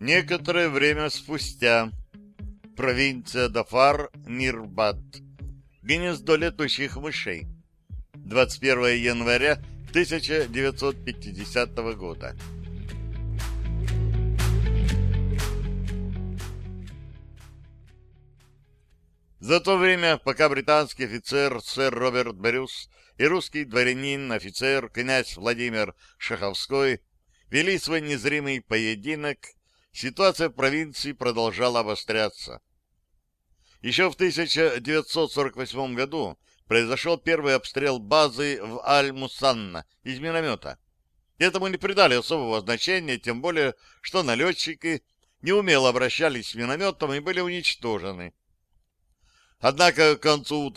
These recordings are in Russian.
Некоторое время спустя. Провинция Дафар, Мирбад. Гнездо летучих мышей. 21 января 1950 года. За то время, пока британский офицер сэр Роберт Брюс и русский дворянин, офицер князь Владимир Шаховской вели свой незримый поединок, ситуация в провинции продолжала обостряться. Еще в 1948 году произошел первый обстрел базы в Аль-Мусанна из миномета. Этому не придали особого значения, тем более, что налетчики неумело обращались с минометом и были уничтожены. Однако к концу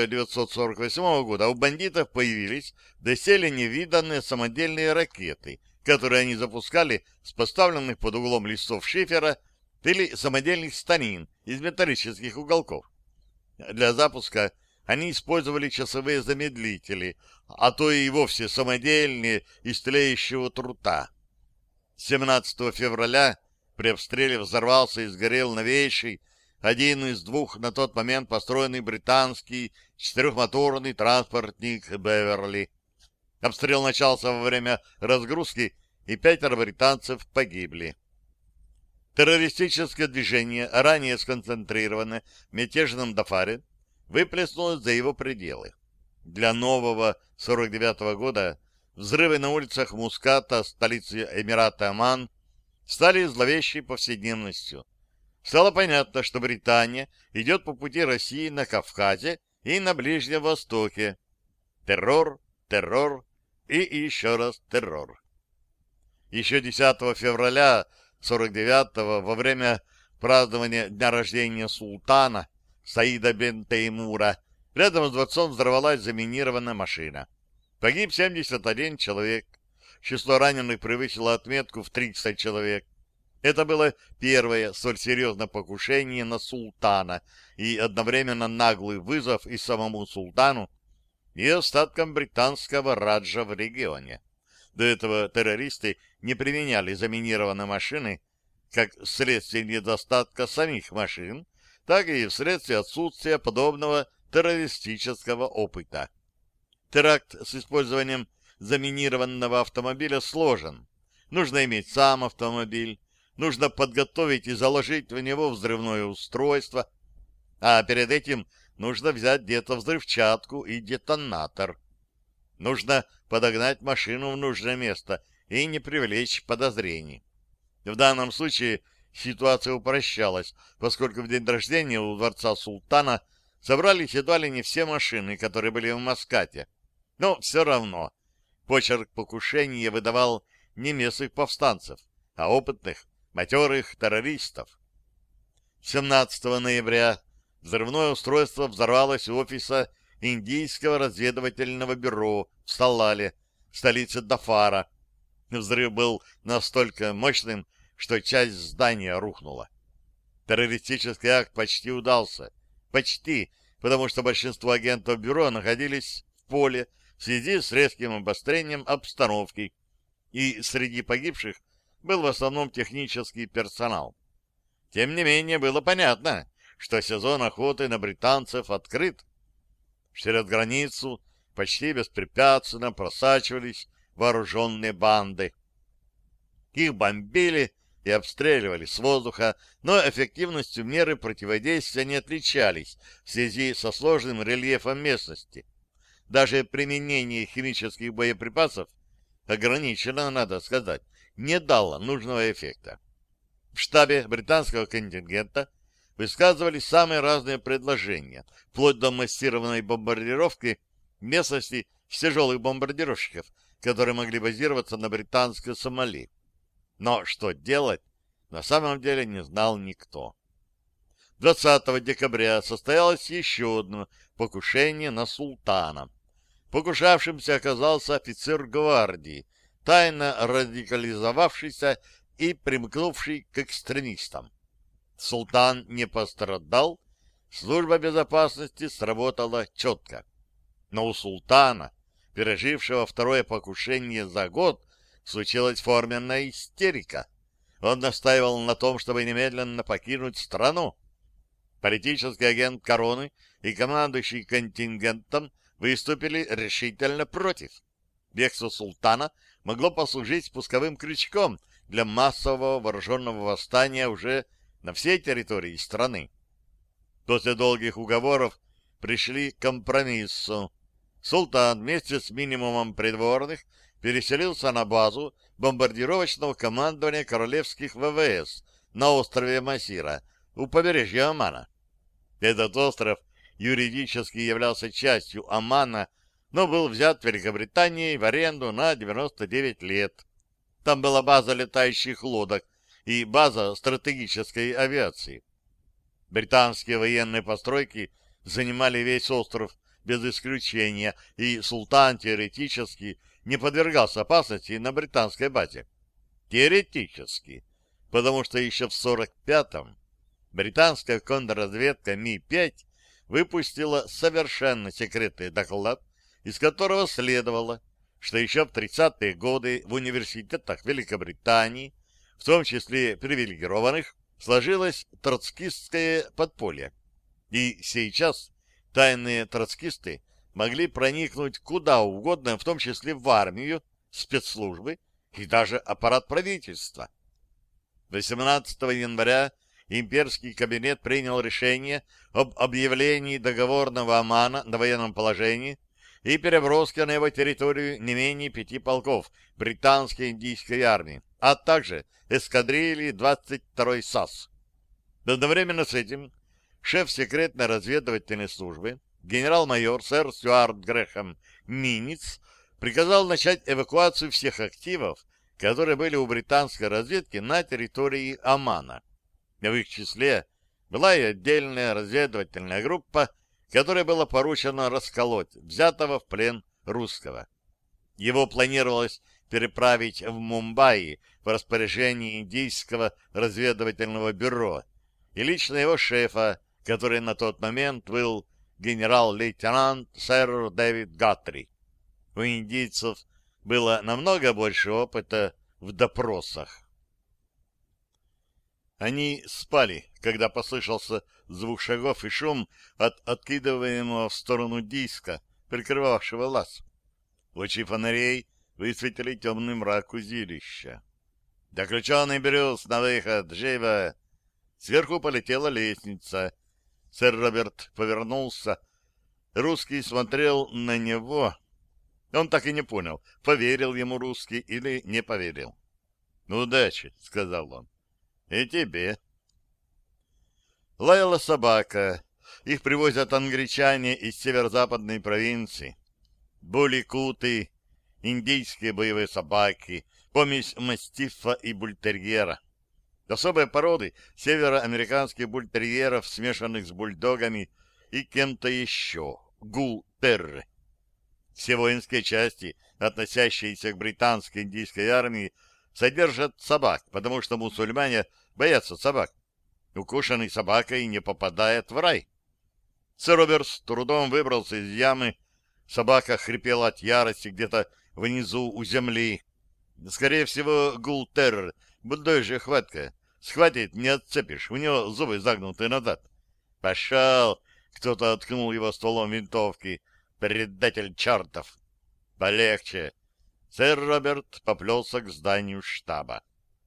1948 года у бандитов появились доселе невиданные самодельные ракеты, которые они запускали с поставленных под углом листов шифера или самодельных станин из металлических уголков. Для запуска они использовали часовые замедлители, а то и вовсе самодельные из тлеющего трута. 17 февраля при обстреле взорвался и сгорел новейший, один из двух на тот момент построенный британский четырехмоторный транспортник «Беверли». Обстрел начался во время разгрузки, и 5 британцев погибли. Террористическое движение, ранее сконцентрированное в мятежном Дафаре, выплеснулось за его пределы. Для нового 49-го года взрывы на улицах Муската, столицы Эмирата Оман, стали зловещей повседневностью. Стало понятно, что Британия идет по пути России на Кавказе и на Ближнем Востоке. Террор, террор и еще раз террор. Еще 10 февраля 49-го, во время празднования дня рождения султана Саида бен Теймура, рядом с дворцом взорвалась заминированная машина. Погиб 71 человек. Число раненых превысило отметку в 30 человек. Это было первое столь серьезное покушение на султана и одновременно наглый вызов и самому султану, и остаткам британского раджа в регионе. До этого террористы не применяли заминированные машины как вследствие недостатка самих машин, так и вследствие отсутствия подобного террористического опыта. Теракт с использованием заминированного автомобиля сложен. Нужно иметь сам автомобиль, нужно подготовить и заложить в него взрывное устройство, а перед этим нужно взять где-то взрывчатку и детонатор. Нужно подогнать машину в нужное место и не привлечь подозрений. В данном случае ситуация упрощалась, поскольку в день рождения у дворца султана собрались едва ли не все машины, которые были в Маскате. Но все равно почерк покушения выдавал не местных повстанцев, а опытных, матерых террористов. 17 ноября взрывное устройство взорвалось у офиса Индийского разведывательного бюро в Салале, столице Дафара. Взрыв был настолько мощным, что часть здания рухнула. Террористический акт почти удался. Почти, потому что большинство агентов бюро находились в поле в связи с резким обострением обстановки, и среди погибших был в основном технический персонал. Тем не менее, было понятно, что сезон охоты на британцев открыт. Через границу почти беспрепятственно просачивались вооруженные банды. Их бомбили и обстреливали с воздуха, но эффективностью меры противодействия не отличались в связи со сложным рельефом местности. Даже применение химических боеприпасов, ограниченно, надо сказать, не дало нужного эффекта. В штабе британского контингента высказывались самые разные предложения, вплоть до массированной бомбардировки местности с тяжелых бомбардировщиков, которые могли базироваться на британской Сомали. Но что делать, на самом деле не знал никто. 20 декабря состоялось еще одно покушение на султана. Покушавшимся оказался офицер гвардии, тайно радикализовавшийся и примкнувший к экстремистам. Султан не пострадал, служба безопасности сработала четко. Но у султана, пережившего второе покушение за год, случилась форменная истерика. он настаивал на том, чтобы немедленно покинуть страну. Политический агент короны и командующий контингентом выступили решительно против. Бегство султана могло послужить спусковым крючком для массового вооруженного восстания уже на всей территории страны. После долгих уговоров пришли к компромиссу. Султан вместе с минимумом придворных переселился на базу бомбардировочного командования королевских ВВС на острове Масира у побережья Омана. Этот остров юридически являлся частью Омана, но был взят Великобританией в аренду на 99 лет. Там была база летающих лодок и база стратегической авиации. Британские военные постройки занимали весь остров без исключения, и султан теоретически не подвергался опасности на британской базе. Теоретически, потому что еще в 1945-м британская контрразведка Ми-5 выпустила совершенно секретный доклад, из которого следовало, что еще в 30-е годы в университетах Великобритании, в том числе привилегированных, сложилось троцкистское подполье. И сейчас тайные троцкисты могли проникнуть куда угодно, в том числе в армию, спецслужбы и даже аппарат правительства. 18 января имперский кабинет принял решение об объявлении договорного Омана на военном положении и переброске на его территорию не менее 5 полков британской индийской армии, а также эскадрильи 22-й САС. Одновременно с этим шеф секретной разведывательной службы, генерал-майор сэр Стюарт Грэхэм Минниц, приказал начать эвакуацию всех активов, которые были у британской разведки на территории Омана. В их числе была и отдельная разведывательная группа, которой было поручено расколоть взятого в плен русского. Его планировалось переправить в Мумбаи в распоряжении Индийского разведывательного бюро и лично его шефа, который на тот момент был генерал-лейтенант сэр Дэвид Гаттри. У индийцев было намного больше опыта в допросах. Они спали, когда послышался звук шагов и шум от откидываемого в сторону диска, прикрывавшего лаз. Лучи фонарей высветили темный мрак узилища. «Заключенный Брюс, на выход! Живо!» Сверху полетела лестница. Сэр Роберт повернулся. Русский смотрел на него. Он так и не понял, поверил ему русский или не поверил. «Удачи!» — сказал он. «И тебе». Лаяла собака. Их привозят англичане из северо-западной провинции. Були-куты, индийские боевые собаки, помесь мастифа и бультерьера. Особые породы североамериканских бультерьеров, смешанных с бульдогами и кем-то еще, гул-терры. Все воинские части, относящиеся к британской индийской армии, содержат собак, потому что мусульмане боятся собак. Укушенный собакой не попадает в рай. Сэр Роберт с трудом выбрался из ямы. Собака хрипела от ярости где-то внизу у земли. Скорее всего, гул-террор, бульдожья хватка. Схватит, не отцепишь, у него зубы загнуты назад. «Пошел!» — кто-то откнул его стволом винтовки. «Предатель чертов!» «Полегче!» Сэр Роберт поплелся к зданию штаба.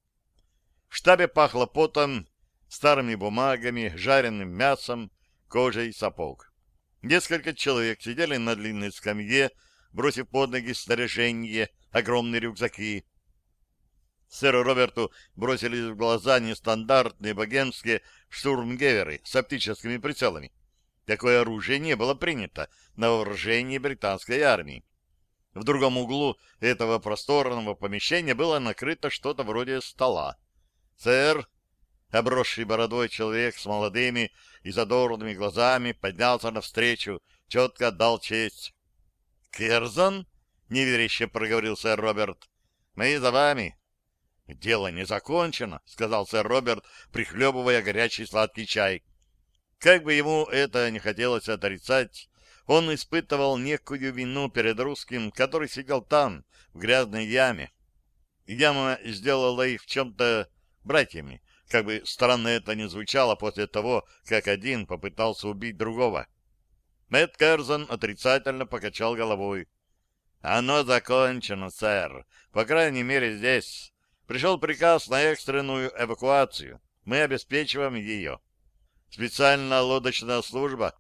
В штабе пахло потом, старыми бумагами, жареным мясом, кожей сапог. Несколько человек сидели на длинной скамье, бросив под ноги снаряжение, огромные рюкзаки. Сэру Роберту бросились в глаза нестандартные богемские штурмгеверы с оптическими прицелами. Такое оружие не было принято на вооружении британской армии. В другом углу этого просторного помещения было накрыто что-то вроде стола. «Сэр!» — обросший бородой человек с молодыми и задорными глазами поднялся навстречу, четко отдал честь. «Керзон?» — неверяще проговорил сэр Роберт. «Мы за вами». «Дело не закончено», — сказал сэр Роберт, прихлебывая горячий сладкий чай. Как бы ему это не хотелось отрицать, он испытывал некую вину перед русским, который сидел там, в грязной яме. Яма сделала их в чем-то братьями, как бы странно это ни звучало после того, как один попытался убить другого. Мэтт Керзон отрицательно покачал головой. «Оно закончено, сэр. По крайней мере, здесь. Пришел приказ на экстренную эвакуацию. Мы обеспечиваем ее. Специальная лодочная служба».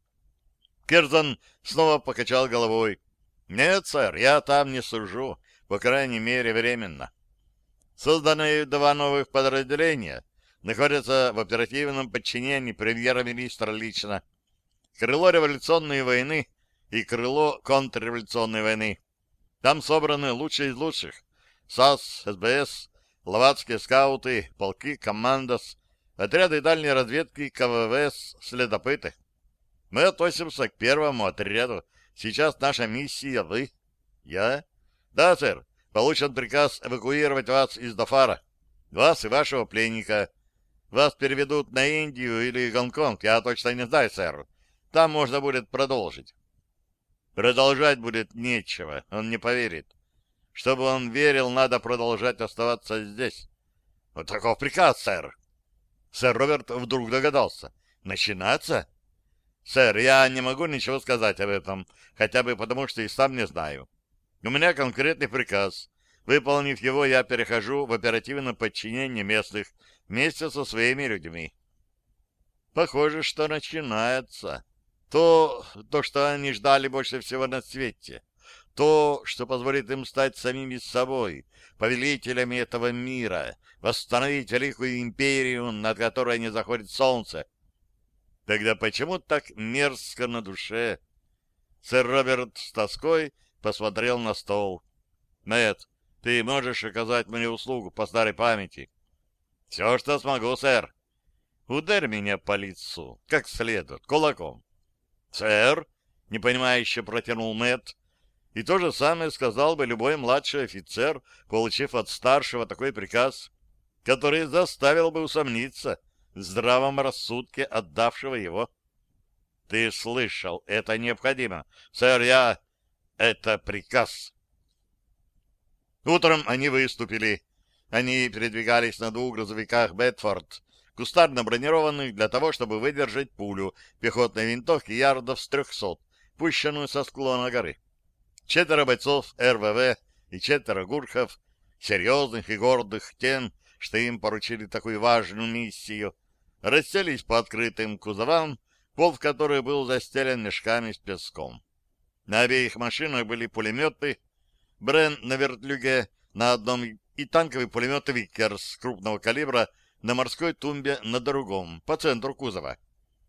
Керзон снова покачал головой. «Нет, сэр, я там не служу. По крайней мере, временно. Созданные два новых подразделения находятся в оперативном подчинении премьер-министра лично. Крыло революционной войны и крыло контрреволюционной войны. Там собраны лучшие из лучших. САС, СБС, ловацкие скауты, полки, командос, отряды дальней разведки, КВВС, следопыты. Мы относимся к первому отряду. Сейчас наша миссия — вы. Я? Да, сэр. Получен приказ эвакуировать вас из Дафара. Вас и вашего пленника. Вас переведут на Индию или Гонконг, я точно не знаю, сэр. Там можно будет продолжить. Продолжать будет нечего, он не поверит. Чтобы он верил, надо продолжать оставаться здесь. Вот таков приказ, сэр. Сэр Роберт вдруг догадался. Начинаться? Сэр, я не могу ничего сказать об этом, хотя бы потому, что и сам не знаю. У меня конкретный приказ. Выполнив его, я перехожу в оперативное подчинение местных вместе со своими людьми. Похоже, что начинается. То, что они ждали больше всего на свете. То, что позволит им стать самими собой, повелителями этого мира, восстановить великую империю, над которой не заходит солнце. Тогда почему так мерзко на душе? Сэр Роберт с тоской посмотрел на стол. Мэтт, ты можешь оказать мне услугу по старой памяти? Все, что смогу, сэр. Ударь меня по лицу, как следует, кулаком. Сэр, непонимающе протянул Мэтт, и то же самое сказал бы любой младший офицер, получив от старшего такой приказ, который заставил бы усомниться в здравом рассудке отдавшего его. Ты слышал, это необходимо. Сэр, это приказ. Утром они выступили. Они передвигались на двух грузовиках «Бетфорд», кустарно бронированных для того, чтобы выдержать пулю пехотной винтовки ярдов с 300, пущенную со склона горы. 4 бойцов РВВ и 4 гурхов, серьезных и гордых тем, что им поручили такую важную миссию, расселись по открытым кузовам, пол в которых был застелен мешками с песком. На обеих машинах были пулеметы, Брен на вертлюге на одном и танковый пулемет «Виккерс» крупного калибра на морской тумбе на другом, по центру кузова.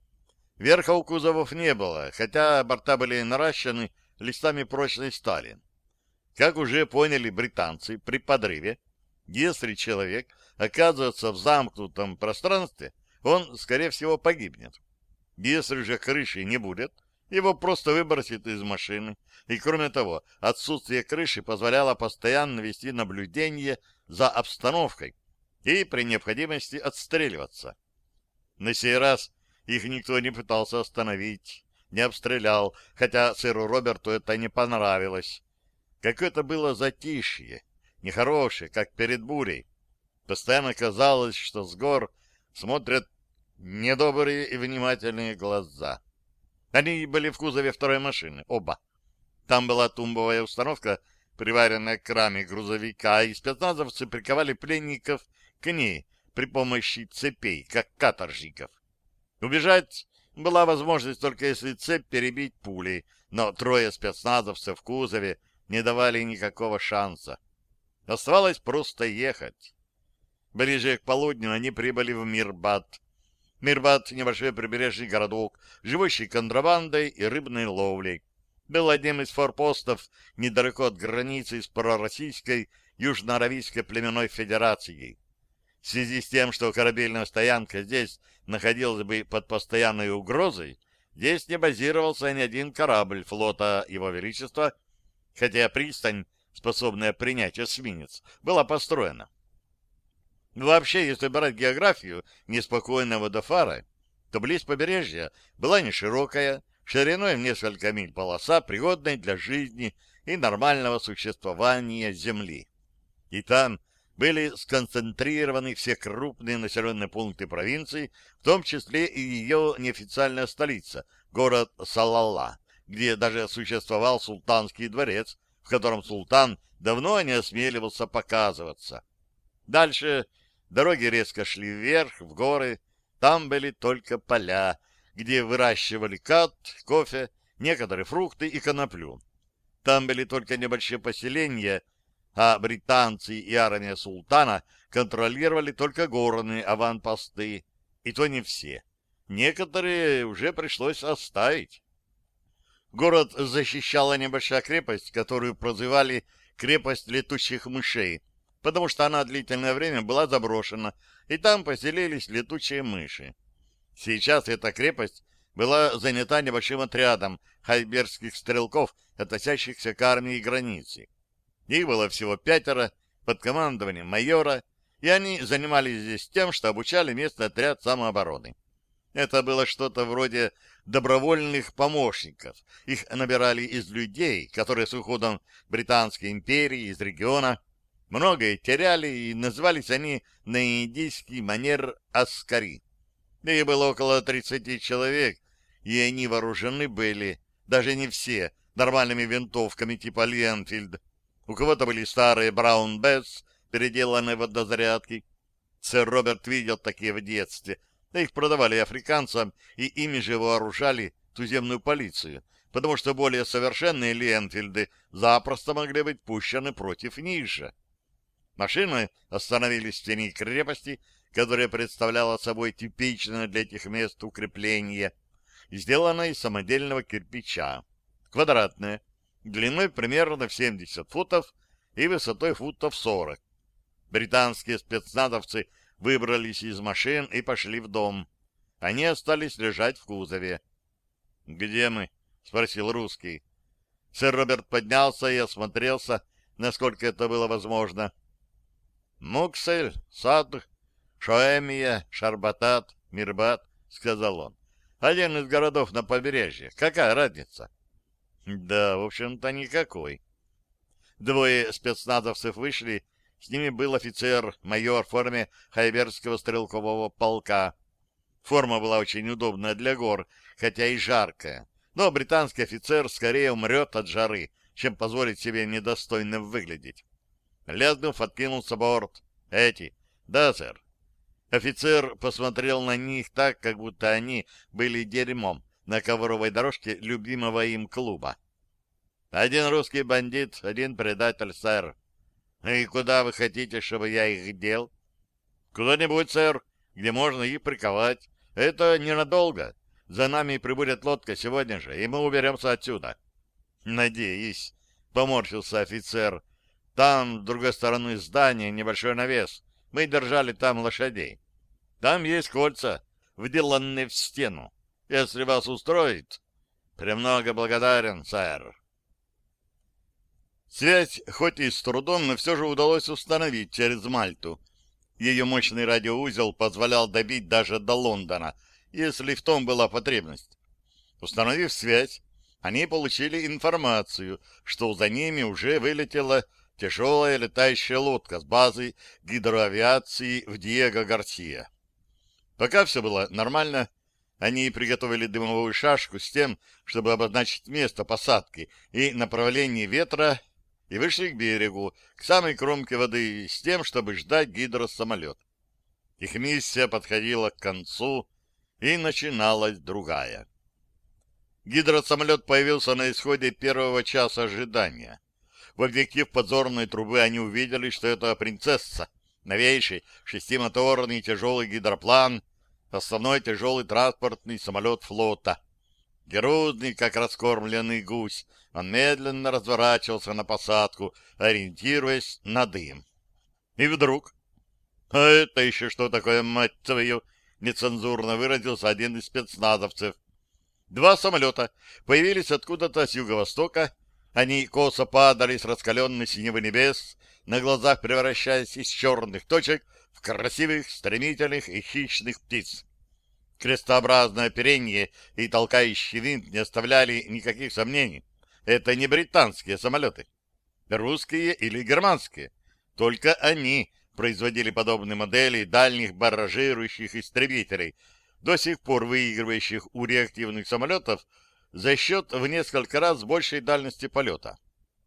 Верха у кузовов не было, хотя борта были наращены листами прочной стали. Как уже поняли британцы при подрыве, если человек оказывается в замкнутом пространстве, он, скорее всего, погибнет. Если же крыши не будет, его просто выбросит из машины. И, кроме того, отсутствие крыши позволяло постоянно вести наблюдение за обстановкой и при необходимости отстреливаться. На сей раз их никто не пытался остановить, не обстрелял, хотя сэру Роберту это не понравилось. Какое-то было затишье, нехорошее, как перед бурей. Постоянно казалось, что с гор смотрят недобрые и внимательные глаза. Они были в кузове второй машины, оба. Там была тумбовая установка, приваренная к раме грузовика, и спецназовцы приковали пленников к ней при помощи цепей, как каторжников. Убежать была возможность только если цепь перебить пулей, но 3 спецназовцев в кузове не давали никакого шанса. Оставалось просто ехать. Ближе к полудню они прибыли в Мирбад. Мирбад — небольшой прибрежный городок, живущий контрабандой и рыбной ловлей. Был одним из форпостов недалеко от границы с пророссийской Южно-Аравийской племенной федерацией. В связи с тем, что корабельная стоянка здесь находилась бы под постоянной угрозой, здесь не базировался ни один корабль флота Его Величества, хотя пристань, способная принять эсминец, была построена. Вообще, если брать географию неспокойного Дафара, то близ побережья была неширокая, шириной в несколько миль полоса, пригодная для жизни и нормального существования Земли. И там, были сконцентрированы все крупные населенные пункты провинции, в том числе и ее неофициальная столица, город Салалла, где даже существовал султанский дворец, в котором султан давно не осмеливался показываться. Дальше дороги резко шли вверх, в горы, там были только поля, где выращивали кат, кофе, некоторые фрукты и коноплю. Там были только небольшие поселения, а британцы и армия султана контролировали только горные аванпосты, и то не все. Некоторые уже пришлось оставить. Город защищала небольшая крепость, которую прозывали «крепость летучих мышей», потому что она длительное время была заброшена, и там поселились летучие мыши. Сейчас эта крепость была занята небольшим отрядом хайберских стрелков, относящихся к армии границы. Их было всего 5 под командованием майора, и они занимались здесь тем, что обучали местный отряд самообороны. Это было что-то вроде добровольных помощников. Их набирали из людей, которые с уходом Британской империи из региона многое теряли, и назывались они на индийский манер аскари. Их было около 30 человек, и они вооружены были, даже не все, нормальными винтовками типа Ленфильд. У кого-то были старые Браун Бетс, переделанные в однозарядки. Сэр Роберт видел такие в детстве. Их продавали африканцам, и ими же вооружали туземную полицию, потому что более совершенные Ленфильды запросто могли быть пущены против них же. Машины остановились в тени крепости, которая представляла собой типичное для этих мест укрепление, сделанное из самодельного кирпича, квадратное, длиной примерно в 70 футов и высотой футов 40. Британские спецназовцы выбрались из машин и пошли в дом. Они остались лежать в кузове. — Где мы? — спросил русский. Сэр Роберт поднялся и осмотрелся, насколько это было возможно. — Муксель, Садх, Шоэмия, Шарбатат, Мирбат, — сказал он. — Один из городов на побережье. Какая разница? — Да, в общем-то, никакой. Двое спецназовцев вышли. С ними был офицер-майор в форме хайберского стрелкового полка. Форма была очень удобная для гор, хотя и жаркая. Но британский офицер скорее умрет от жары, чем позволит себе недостойно выглядеть. Лязгнув, откинулся борт. «Эти?» «Да, сэр». Офицер посмотрел на них так, как будто они были дерьмом на ковровой дорожке любимого им клуба. «Один русский бандит, один предатель, сэр». «И куда вы хотите, чтобы я их дел?» «Куда-нибудь, сэр, где можно их приковать. Это ненадолго. За нами прибудет лодка сегодня же, и мы уберемся отсюда». «Надеюсь», — поморщился офицер. «Там, с другой стороны здания, небольшой навес. Мы держали там лошадей. Там есть кольца, вделанные в стену. Если вас устроит...» «Премного благодарен, сэр». Связь, хоть и с трудом, но все же удалось установить через Мальту. Ее мощный радиоузел позволял добить даже до Лондона, если в том была потребность. Установив связь, они получили информацию, что за ними уже вылетела тяжелая летающая лодка с базы гидроавиации в Диего-Гарсия. Пока все было нормально, они приготовили дымовую шашку с тем, чтобы обозначить место посадки и направление ветра, и вышли к берегу, к самой кромке воды, с тем, чтобы ждать гидросамолет. Их миссия подходила к концу, и начиналась другая. Гидросамолет появился на исходе первого часа ожидания. В объектив подзорной трубы они увидели, что это «Принцесса», новейший шестимоторный тяжелый гидроплан, основной тяжелый транспортный самолет флота. Грузный, как раскормленный гусь, он медленно разворачивался на посадку, ориентируясь на дым. И вдруг... «А это еще что такое, мать твою?» — нецензурно выразился один из спецназовцев. Два самолета появились откуда-то с юго-востока. Они косо падали с раскаленной синевы небес, на глазах превращаясь из черных точек в красивых, стремительных и хищных птиц. Крестообразное оперение и толкающий винт не оставляли никаких сомнений. Это не британские самолеты. Русские или германские. Только они производили подобные модели дальних барражирующих истребителей, до сих пор выигрывающих у реактивных самолетов за счет в несколько раз большей дальности полета.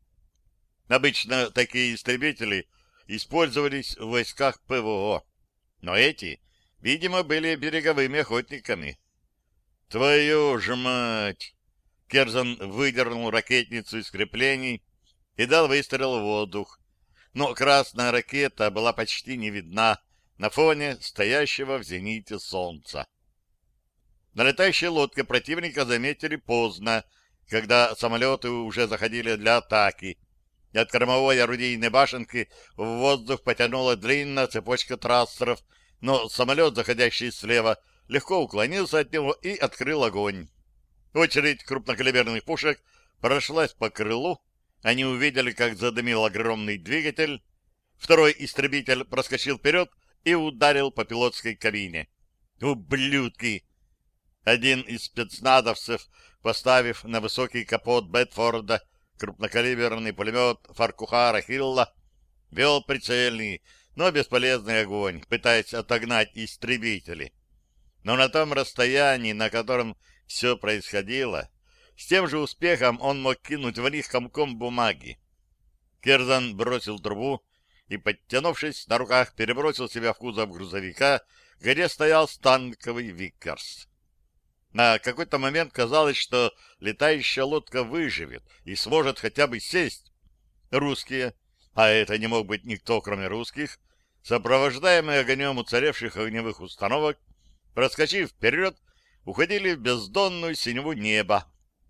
Обычно такие истребители использовались в войсках ПВО, но эти, видимо, были береговыми охотниками. «Твою ж мать!» Керзан выдернул ракетницу из креплений и дал выстрел в воздух. Но красная ракета была почти не видна на фоне стоящего в зените солнца. Налетающие лодки противника заметили поздно, когда самолеты уже заходили для атаки, и от кормовой орудийной башенки в воздух потянула длинная цепочка трассеров, но самолет, заходящий слева, легко уклонился от него и открыл огонь. Очередь крупнокалиберных пушек прошлась по крылу, они увидели, как задымил огромный двигатель. Второй истребитель проскочил вперед и ударил по пилотской кабине. «Ублюдки!» Один из спецназовцев, поставив на высокий капот Бетфорда крупнокалиберный пулемет Фаркухара Хилла, вел прицельный, но бесполезный огонь, пытаясь отогнать истребители. Но на том расстоянии, на котором все происходило, с тем же успехом он мог кинуть в них комком бумаги. Керзан бросил трубу и, подтянувшись на руках, перебросил себя в кузов грузовика, где стоял станковый Виккерс. На какой-то момент казалось, что летающая лодка выживет и сможет хотя бы сесть. Русские, а это не мог быть никто, кроме русских, сопровождаемые огнем уцелевших огневых установок, проскочив вперед, уходили в бездонную синеву неба.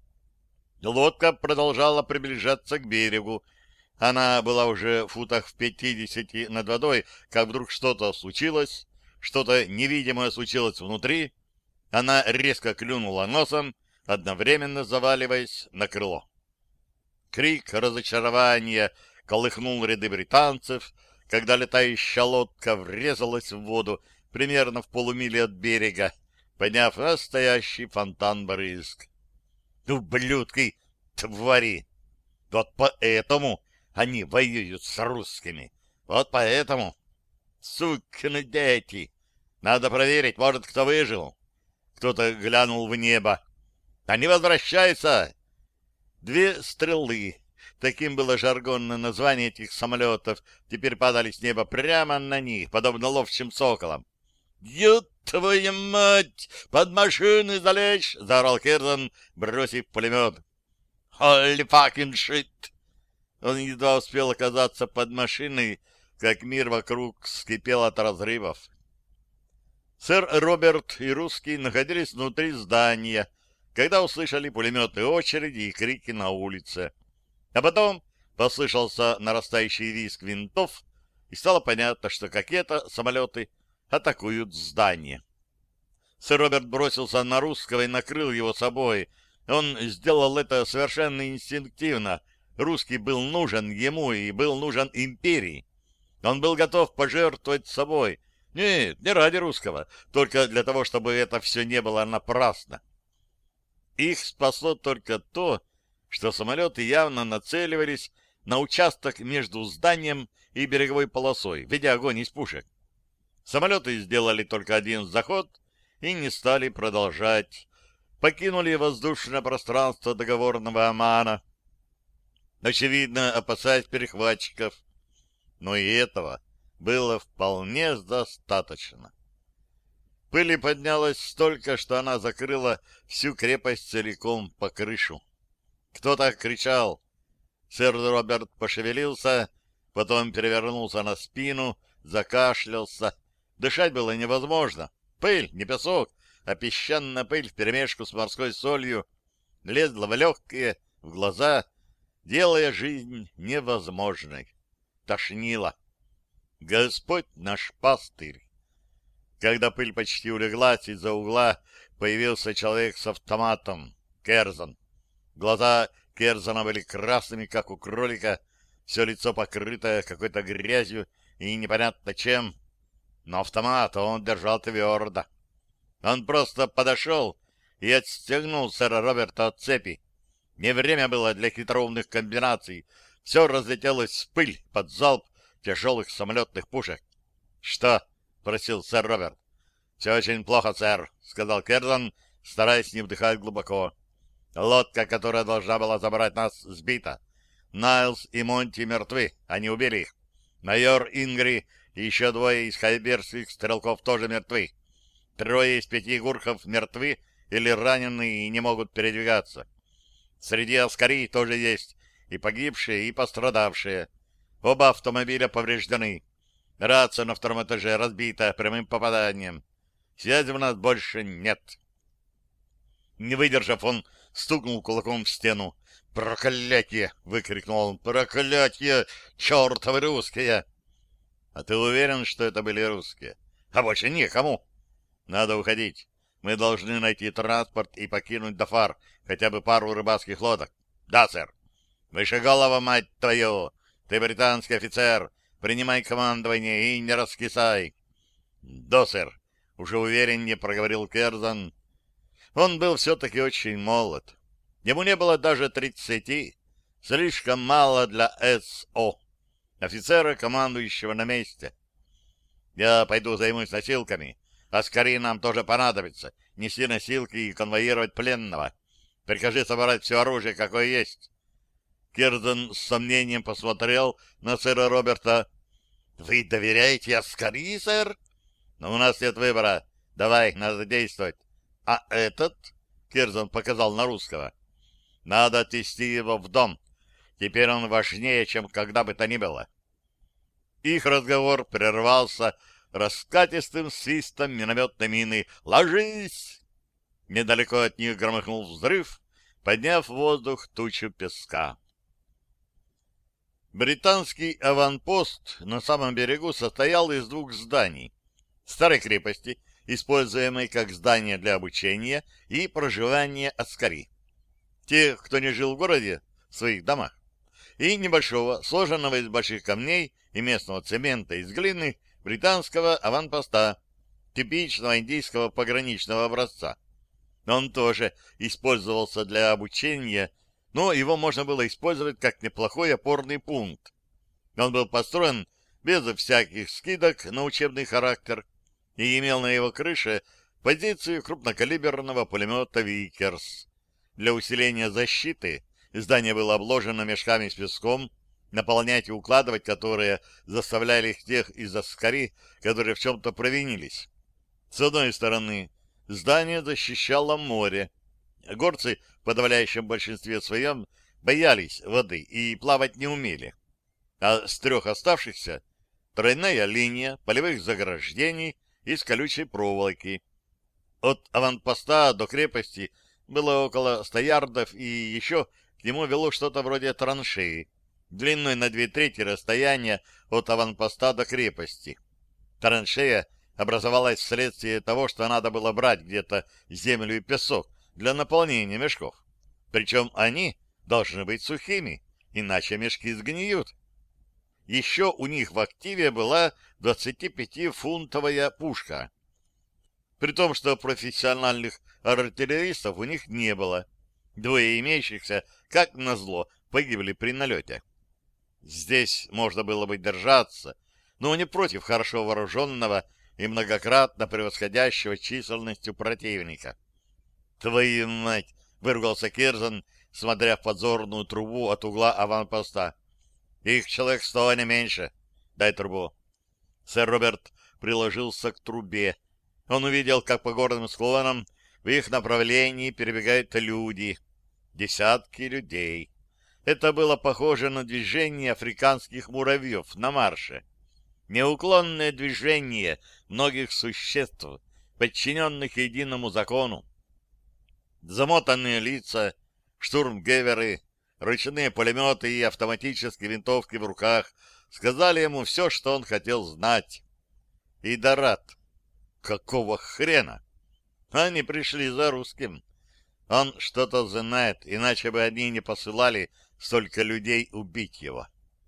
Лодка продолжала приближаться к берегу. Она была уже в футах в 50 над водой, как вдруг что-то случилось, что-то невидимое случилось внутри. Она резко клюнула носом, одновременно заваливаясь на крыло. Крик разочарования колыхнул ряды британцев, когда летающая лодка врезалась в воду примерно в полумиле от берега, подняв настоящий фонтан брызг. «Ублюдки! Твари! Вот поэтому они воюют с русскими! Вот поэтому! Сукины дети! Надо проверить, может, кто выжил!» Кто-то глянул в небо. «Они возвращаются!» Две стрелы, таким было жаргонное название этих самолетов, теперь падали с неба прямо на них, подобно ловчим соколам. «Ё твою мать! Под машины залечь!» — заорал Керзан, бросив пулемет. «Holy fucking shit!» Он едва успел оказаться под машиной, как мир вокруг вскипел от разрывов. Сэр Роберт и русский находились внутри здания, когда услышали пулеметные очереди и крики на улице. А потом послышался нарастающий визг винтов, и стало понятно, что какие-то самолеты атакуют здание. Сэр Роберт бросился на русского и накрыл его собой. Он сделал это совершенно инстинктивно. Русский был нужен ему и был нужен империи. Он был готов пожертвовать собой. Нет, не ради русского, только для того, чтобы это все не было напрасно. Их спасло только то, что самолеты явно нацеливались на участок между зданием и береговой полосой, ведя огонь из пушек. Самолеты сделали только один заход и не стали продолжать. Покинули воздушное пространство договорного Омана, очевидно, опасаясь перехватчиков. Но и этого было вполне достаточно. Пыли поднялось столько, что она закрыла всю крепость целиком по крышу. Кто-то кричал. Сэр Роберт пошевелился, потом перевернулся на спину, закашлялся. Дышать было невозможно. Пыль, не песок, а песчаная пыль вперемешку с морской солью лезла в легкие, в глаза, делая жизнь невозможной. Тошнило. Господь наш пастырь! Когда пыль почти улеглась, из-за угла появился человек с автоматом. Керзан. Глаза Керзана были красными, как у кролика, все лицо покрытое какой-то грязью и непонятно чем. Но автомат он держал твердо. Он просто подошел и отстегнул сэра Роберта от цепи. Не время было для хитроумных комбинаций. Все разлетелось в пыль под залп тяжелых самолетных пушек. Что? — просил сэр Роберт. — Все очень плохо, сэр, — сказал Керзон, стараясь не вдыхать глубоко. Лодка, которая должна была забрать нас, сбита. Найлс и Монти мертвы, они убили их. Майор Ингри и еще двое из хайберских стрелков тоже мертвы. 3 из 5 гурков мертвы или ранены и не могут передвигаться. Среди аскари тоже есть и погибшие, и пострадавшие. Оба автомобиля повреждены. Рация на 2-м этаже разбита прямым попаданием. Связи у нас больше нет. Не выдержав, он стукнул кулаком в стену. «Проклятие!» — выкрикнул он. «Проклятие! Чертовы русские!» «А ты уверен, что это были русские?» «А больше некому!» «Надо уходить. Мы должны найти транспорт и покинуть Дафар, хотя бы пару рыбацких лодок». «Да, сэр». «Выше голова, мать твою! Ты британский офицер! Принимай командование и не раскисай!» «Да, сэр», — уже увереннее проговорил Керзон. Он был все-таки очень молод. Ему не было даже 30, слишком мало для СО, офицера, командующего на месте. «Я пойду займусь носилками, а скорее нам тоже понадобится нести носилки и конвоировать пленного. Прикажи собрать все оружие, какое есть». Керзон с сомнением посмотрел на сэра Роберта. «Вы доверяете Аскари, сэр?» «Но у нас нет выбора. Давай, надо действовать». «А этот?» — Керзон показал на русского. «Надо отвезти его в дом. Теперь он важнее, чем когда бы то ни было». Их разговор прервался раскатистым свистом минометной мины. «Ложись!» Недалеко от них громыхнул взрыв, подняв в воздух тучу песка. Британский аванпост на самом берегу состоял из 2 зданий. Старой крепости, используемой как здание для обучения и проживания аскари, тех, кто не жил в городе, в своих домах, и небольшого, сложенного из больших камней и местного цемента из глины британского аванпоста, типичного индийского пограничного образца. Он тоже использовался для обучения, но его можно было использовать как неплохой опорный пункт. Он был построен без всяких скидок на учебный характер и имел на его крыше позицию крупнокалиберного пулемета «Викерс». Для усиления защиты здание было обложено мешками с песком, наполнять и укладывать которые заставляли их тех из аскари, которые в чем-то провинились. С одной стороны, здание защищало море. Горцы в подавляющем большинстве своем боялись воды и плавать не умели. А с 3 оставшихся тройная линия полевых заграждений из колючей проволоки. От аванпоста до крепости было около 100 ярдов, и еще к нему вело что-то вроде траншеи, длиной на 2/3 расстояния от аванпоста до крепости. Траншея образовалась вследствие того, что надо было брать где-то землю и песок для наполнения мешков. Причем они должны быть сухими, иначе мешки сгниют. Еще у них в активе была 25-фунтовая пушка. При том, что профессиональных артиллеристов у них не было. 2 имеющихся, как назло, погибли при налете. Здесь можно было бы держаться, но не против хорошо вооруженного и многократно превосходящего численностью противника. «Твою мать!» — выругался Керзон, смотря в подзорную трубу от угла аванпоста. «Их человек 100, не меньше. Дай трубу». Сэр Роберт приложился к трубе. Он увидел, как по горным склонам в их направлении перебегают люди. Десятки людей. Это было похоже на движение африканских муравьев на марше. Неуклонное движение многих существ, подчиненных единому закону. Замотанные лица, штурмгеверы, ручные пулеметы и автоматические винтовки в руках сказали ему все, что он хотел знать. И Дорат. Какого хрена? Они пришли за русским. Он что-то знает, иначе бы они не посылали столько людей убить его.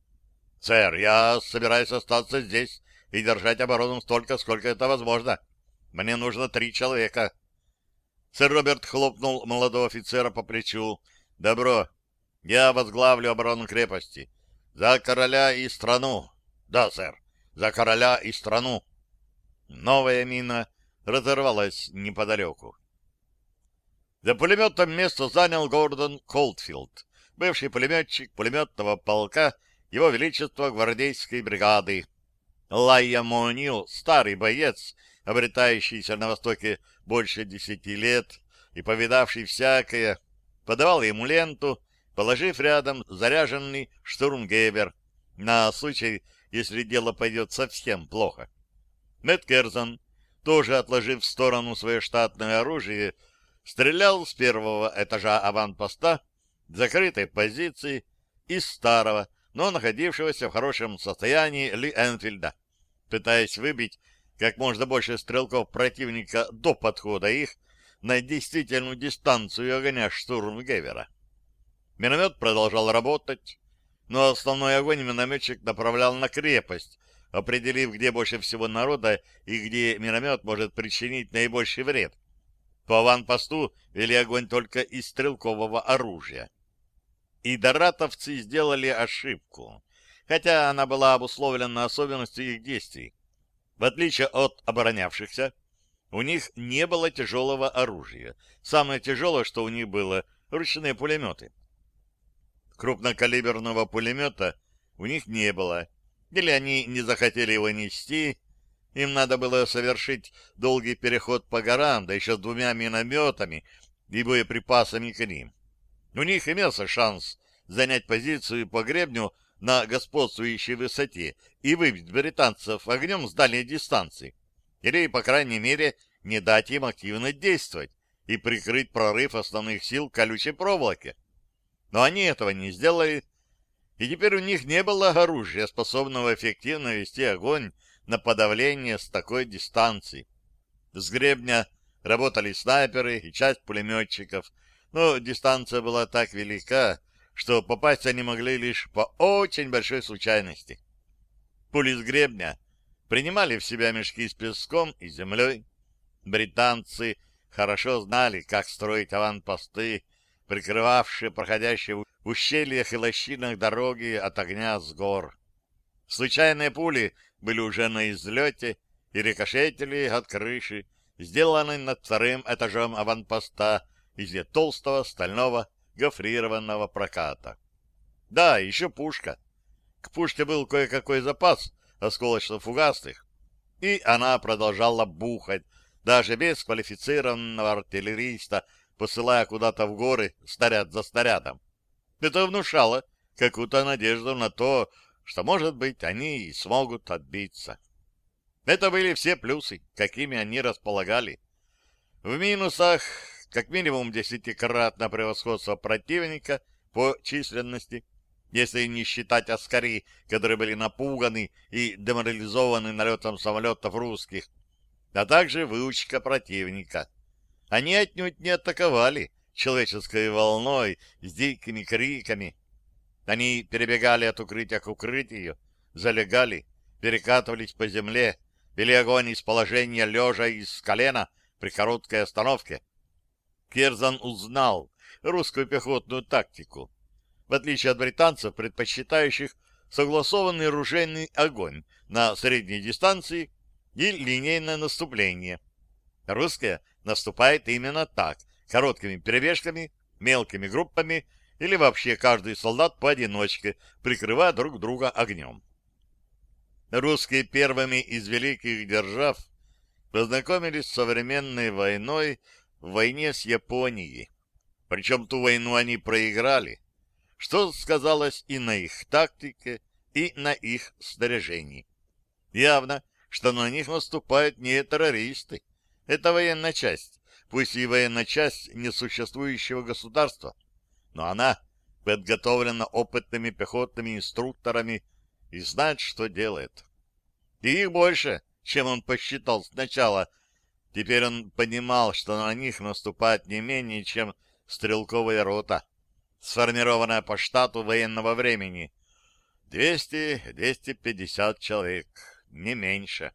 «Сэр, я собираюсь остаться здесь и держать оборону столько, сколько это возможно. Мне нужно 3 человека». Сэр Роберт хлопнул молодого офицера по плечу. «Добро. Я возглавлю оборону крепости. За короля и страну». «Да, сэр». За короля и страну!» Новая мина разорвалась неподалеку. За пулеметом место занял Гордон Колдфилд, бывший пулеметчик пулеметного полка Его Величества гвардейской бригады. Лайя Мо'Нил, старый боец, обретающийся на Востоке больше 10 лет и повидавший всякое, подавал ему ленту, положив рядом заряженный штурмгевер на случай, если дело пойдет совсем плохо. Мэтт Керзон, тоже отложив в сторону свое штатное оружие, стрелял с первого этажа аванпоста закрытой позиции из старого, но находившегося в хорошем состоянии Ли Энфилда, пытаясь выбить как можно больше стрелков противника до подхода их на действительную дистанцию огня штурмгевера. Миномет продолжал работать, но основной огонь минометчик направлял на крепость, определив, где больше всего народа и где миномет может причинить наибольший вред. По аванпосту вели огонь только из стрелкового оружия. И доратовцы сделали ошибку, хотя она была обусловлена особенностью их действий. В отличие от оборонявшихся, у них не было тяжелого оружия. Самое тяжелое, что у них было, ручные пулеметы. Крупнокалиберного пулемета у них не было. Или они не захотели его нести, им надо было совершить долгий переход по горам, да еще с 2 минометами и боеприпасами к ним. У них имелся шанс занять позицию по гребню на господствующей высоте и выбить британцев огнем с дальней дистанции, или, по крайней мере, не дать им активно действовать и прикрыть прорыв основных сил колючей проволоки. Но они этого не сделали, и теперь у них не было оружия, способного эффективно вести огонь на подавление с такой дистанции. С гребня работали снайперы и часть пулеметчиков, но дистанция была так велика, что попасть они могли лишь по очень большой случайности. Пули с гребня принимали в себя мешки с песком и землей. Британцы хорошо знали, как строить аванпосты, прикрывавшие проходящие в ущельях и лощинах дороги от огня с гор. Случайные пули были уже на излете и рикошетили от крыши, сделанной над 2-м этажом аванпоста из толстого стального гофрированного проката. Да, еще пушка. К пушке был кое-какой запас осколочно-фугасных, и она продолжала бухать, даже без квалифицированного артиллериста, посылая куда-то в горы снаряд за снарядом. Это внушало какую-то надежду на то, что, может быть, они и смогут отбиться. Это были все плюсы, какими они располагали. В минусах как минимум 10-кратное превосходство противника по численности, если не считать аскари, которые были напуганы и деморализованы налетом самолетов русских, а также выучка противника. Они отнюдь не атаковали человеческой волной с дикими криками. Они перебегали от укрытия к укрытию, залегали, перекатывались по земле, вели огонь из положения лежа из колена при короткой остановке. Керзон узнал русскую пехотную тактику, в отличие от британцев, предпочитающих согласованный ружейный огонь на средней дистанции и линейное наступление. Русские наступают именно так, короткими перебежками, мелкими группами или вообще каждый солдат поодиночке, прикрывая друг друга огнем. Русские первыми из великих держав познакомились с современной войной в войне с Японией. Причем ту войну они проиграли, что сказалось и на их тактике, и на их снаряжении. Явно, что на них наступают не террористы. Это военная часть, пусть и военная часть несуществующего государства, но она подготовлена опытными пехотными инструкторами и знает, что делает. И их больше, чем он посчитал сначала. Теперь он понимал, что на них наступает не менее, чем стрелковая рота, сформированная по штату военного времени. 200-250 человек, не меньше.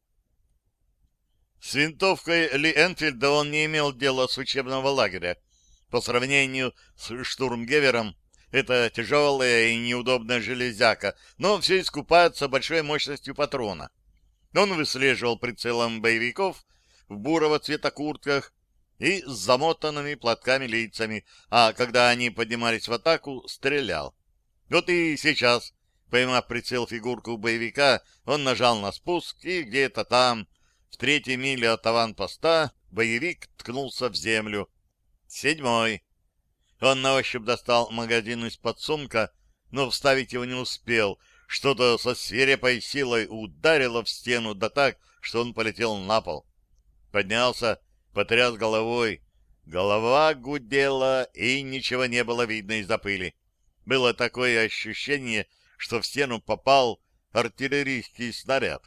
С винтовкой Ли Энфилда он не имел дела с учебного лагеря. По сравнению с штурмгевером, Это тяжелая и неудобная железяка, но все искупается большой мощностью патрона. Он выслеживал прицелом боевиков в бурового цвета куртках и с замотанными платками лицами, а когда они поднимались в атаку, стрелял. Вот и сейчас, поймав прицел фигурку боевика, он нажал на спуск, и где-то там, в 3-й миле от аванпоста, боевик ткнулся в землю. 7-й. Он на ощупь достал магазин из-под сумка, но вставить его не успел. Что-то со свирепой силой ударило в стену, да так, что он полетел на пол. Поднялся, потряс головой. Голова гудела, и ничего не было видно из-за пыли. Было такое ощущение, что в стену попал артиллерийский снаряд.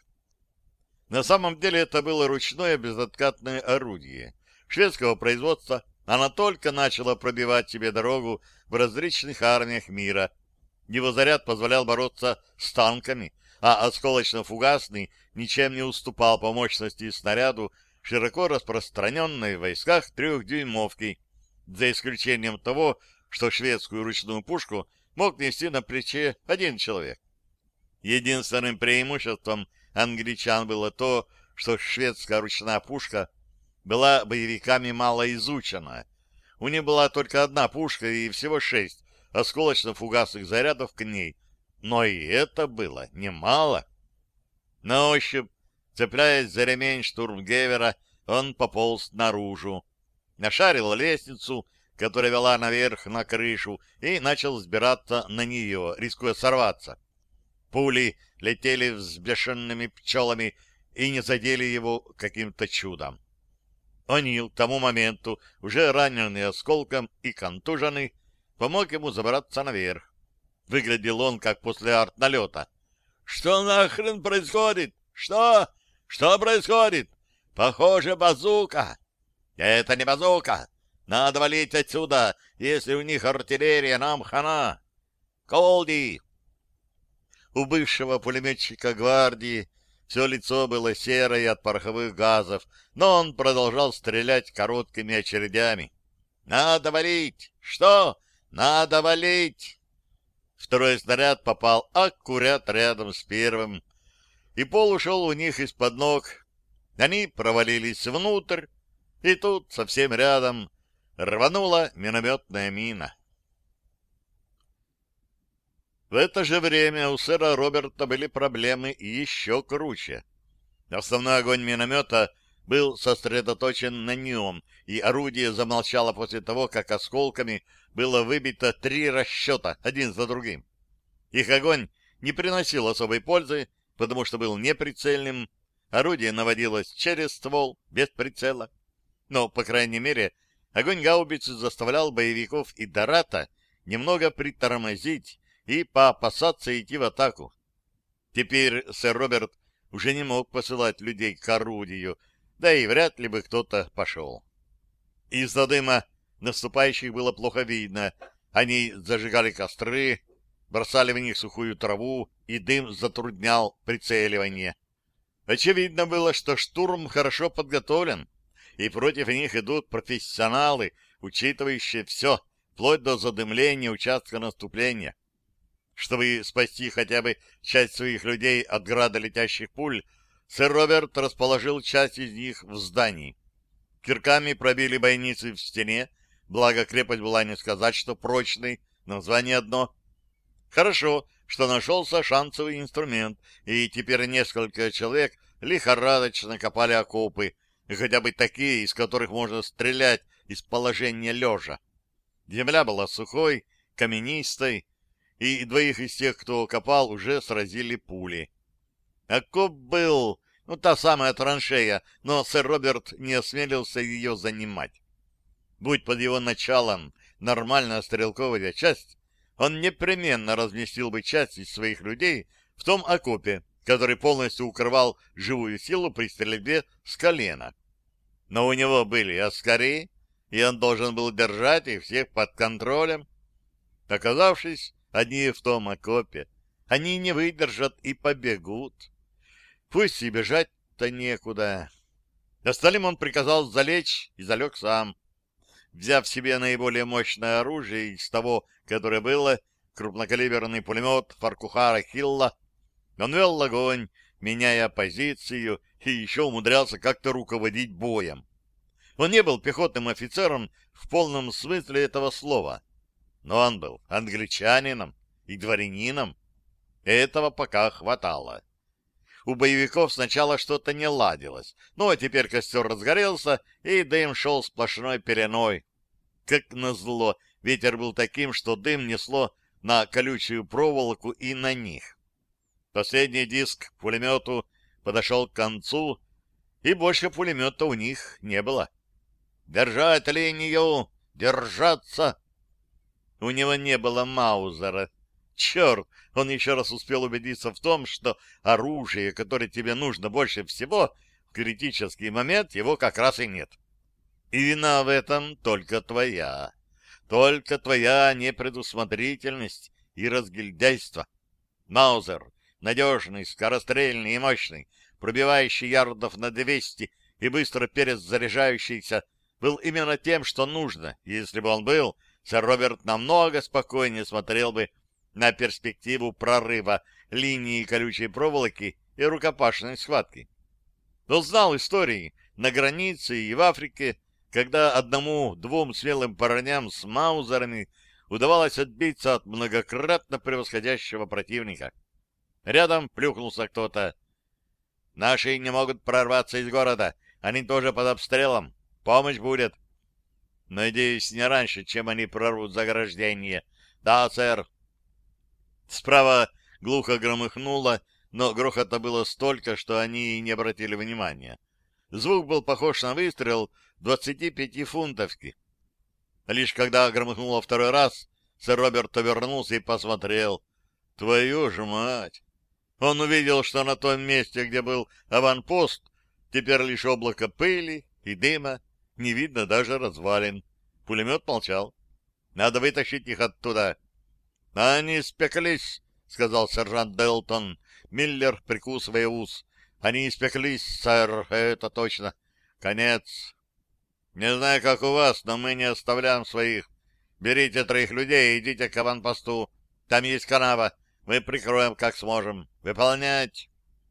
На самом деле это было ручное безоткатное орудие шведского производства. Она только начала пробивать себе дорогу в различных армиях мира. Его заряд позволял бороться с танками, а осколочно-фугасный ничем не уступал по мощности снаряду, широко распространенной в войсках 3-дюймовки, за исключением того, что шведскую ручную пушку мог нести на плече один человек. Единственным преимуществом англичан было то, что шведская ручная пушка была боевиками мало изучена. У них была только одна пушка и всего 6 осколочно-фугасных зарядов к ней, но и это было немало. На ощупь, цепляясь за ремень штурмгевера, он пополз наружу, нашарил лестницу, которая вела наверх на крышу, и начал взбираться на нее, рискуя сорваться. Пули летели взбешенными пчелами и не задели его каким-то чудом. О'Нил к тому моменту, уже раненый осколком и контуженный, помог ему забраться наверх. Выглядел он, как после артналета. — Что нахрен происходит? Что? Что происходит? Похоже, базука. — Это не базука. Надо валить отсюда. Если у них артиллерия, нам хана. Колди! У бывшего пулеметчика гвардии все лицо было серое от пороховых газов, но он продолжал стрелять короткими очередями. «Надо валить! Что? Надо валить!» Второй снаряд попал аккурат рядом с первым, и пол ушел у них из-под ног. Они провалились внутрь, и тут, совсем рядом, рванула минометная мина. В это же время у сэра Роберта были проблемы еще круче. Основной огонь миномета был сосредоточен на нем, и орудие замолчало после того, как осколками было выбито 3 расчета, один за другим. Их огонь не приносил особой пользы, потому что был неприцельным, орудие наводилось через ствол, без прицела. Но, по крайней мере, огонь гаубицы заставлял боевиков и Дората немного притормозить и поопасаться идти в атаку. Теперь сэр Роберт уже не мог посылать людей к орудию, да и вряд ли бы кто-то пошел. Из-за дыма наступающих было плохо видно. Они зажигали костры, бросали в них сухую траву, и дым затруднял прицеливание. Очевидно было, что штурм хорошо подготовлен, и против них идут профессионалы, учитывающие все, вплоть до задымления участка наступления. Чтобы спасти хотя бы часть своих людей от града летящих пуль, сэр Роберт расположил часть из них в здании. Кирками пробили бойницы в стене, благо крепость была не сказать, что прочной, название одно. Хорошо, что нашелся шансовый инструмент, и теперь несколько человек лихорадочно копали окопы, хотя бы такие, из которых можно стрелять из положения лежа. Земля была сухой, каменистой, и 2 из тех, кто копал, уже сразили пули. Окоп был, та самая траншея, но сэр Роберт не осмелился ее занимать. Будь под его началом нормальная стрелковая часть, он непременно разместил бы часть из своих людей в том окопе, который полностью укрывал живую силу при стрельбе с колена. Но у него были аскари, и он должен был держать их всех под контролем. Оказавшись одни в том окопе, они не выдержат и побегут. Пусть и бежать-то некуда. Остальным он приказал залечь и залег сам. Взяв себе наиболее мощное оружие из того, которое было, крупнокалиберный пулемет Фаркухара Хилла, он вел огонь, меняя позицию, и еще умудрялся как-то руководить боем. Он не был пехотным офицером в полном смысле этого слова, но он был англичанином и дворянином. Этого пока хватало. У боевиков сначала что-то не ладилось, но теперь костер разгорелся, и дым шел сплошной пеленой. Как назло, ветер был таким, что дым несло на колючую проволоку и на них. Последний диск к пулемету подошел к концу, и больше пулемета у них не было. «Держать линию! Держаться!» У него не было Маузера. Черт, он еще раз успел убедиться в том, что оружие, которое тебе нужно больше всего, в критический момент его как раз и нет. И вина в этом только твоя. Только твоя непредусмотрительность и разгильдяйство. Маузер, надежный, скорострельный и мощный, пробивающий ярдов на 200 и быстро перезаряжающийся, был именно тем, что нужно. Если бы он был, сэр Роберт намного спокойнее смотрел бы на перспективу прорыва линии колючей проволоки и рукопашной схватки. Он знал истории на границе и в Африке, когда одному-двум смелым парням с маузерами удавалось отбиться от многократно превосходящего противника. Рядом плюхнулся кто-то. «Наши не могут прорваться из города, они тоже под обстрелом. Помощь будет». «Надеюсь, не раньше, чем они прорвут заграждение». «Да, сэр». Справа глухо громыхнуло, но грохота было столько, что они и не обратили внимания. Звук был похож на выстрел 25-фунтовки. Лишь когда громыхнуло второй раз, сэр Роберт обернулся и посмотрел. Твою ж мать! Он увидел, что на том месте, где был аванпост, теперь лишь облако пыли и дыма, не видно даже развалин. Пулемет молчал. Надо вытащить их оттуда. — Они спеклись, — сказал сержант Делтон. Миллер, прикусывая ус. — Они испеклись, сэр, это точно. Конец. Не знаю, как у вас, но мы не оставляем своих. Берите 3 людей и идите к аванпосту. Там есть канава. Мы прикроем, как сможем. Выполнять.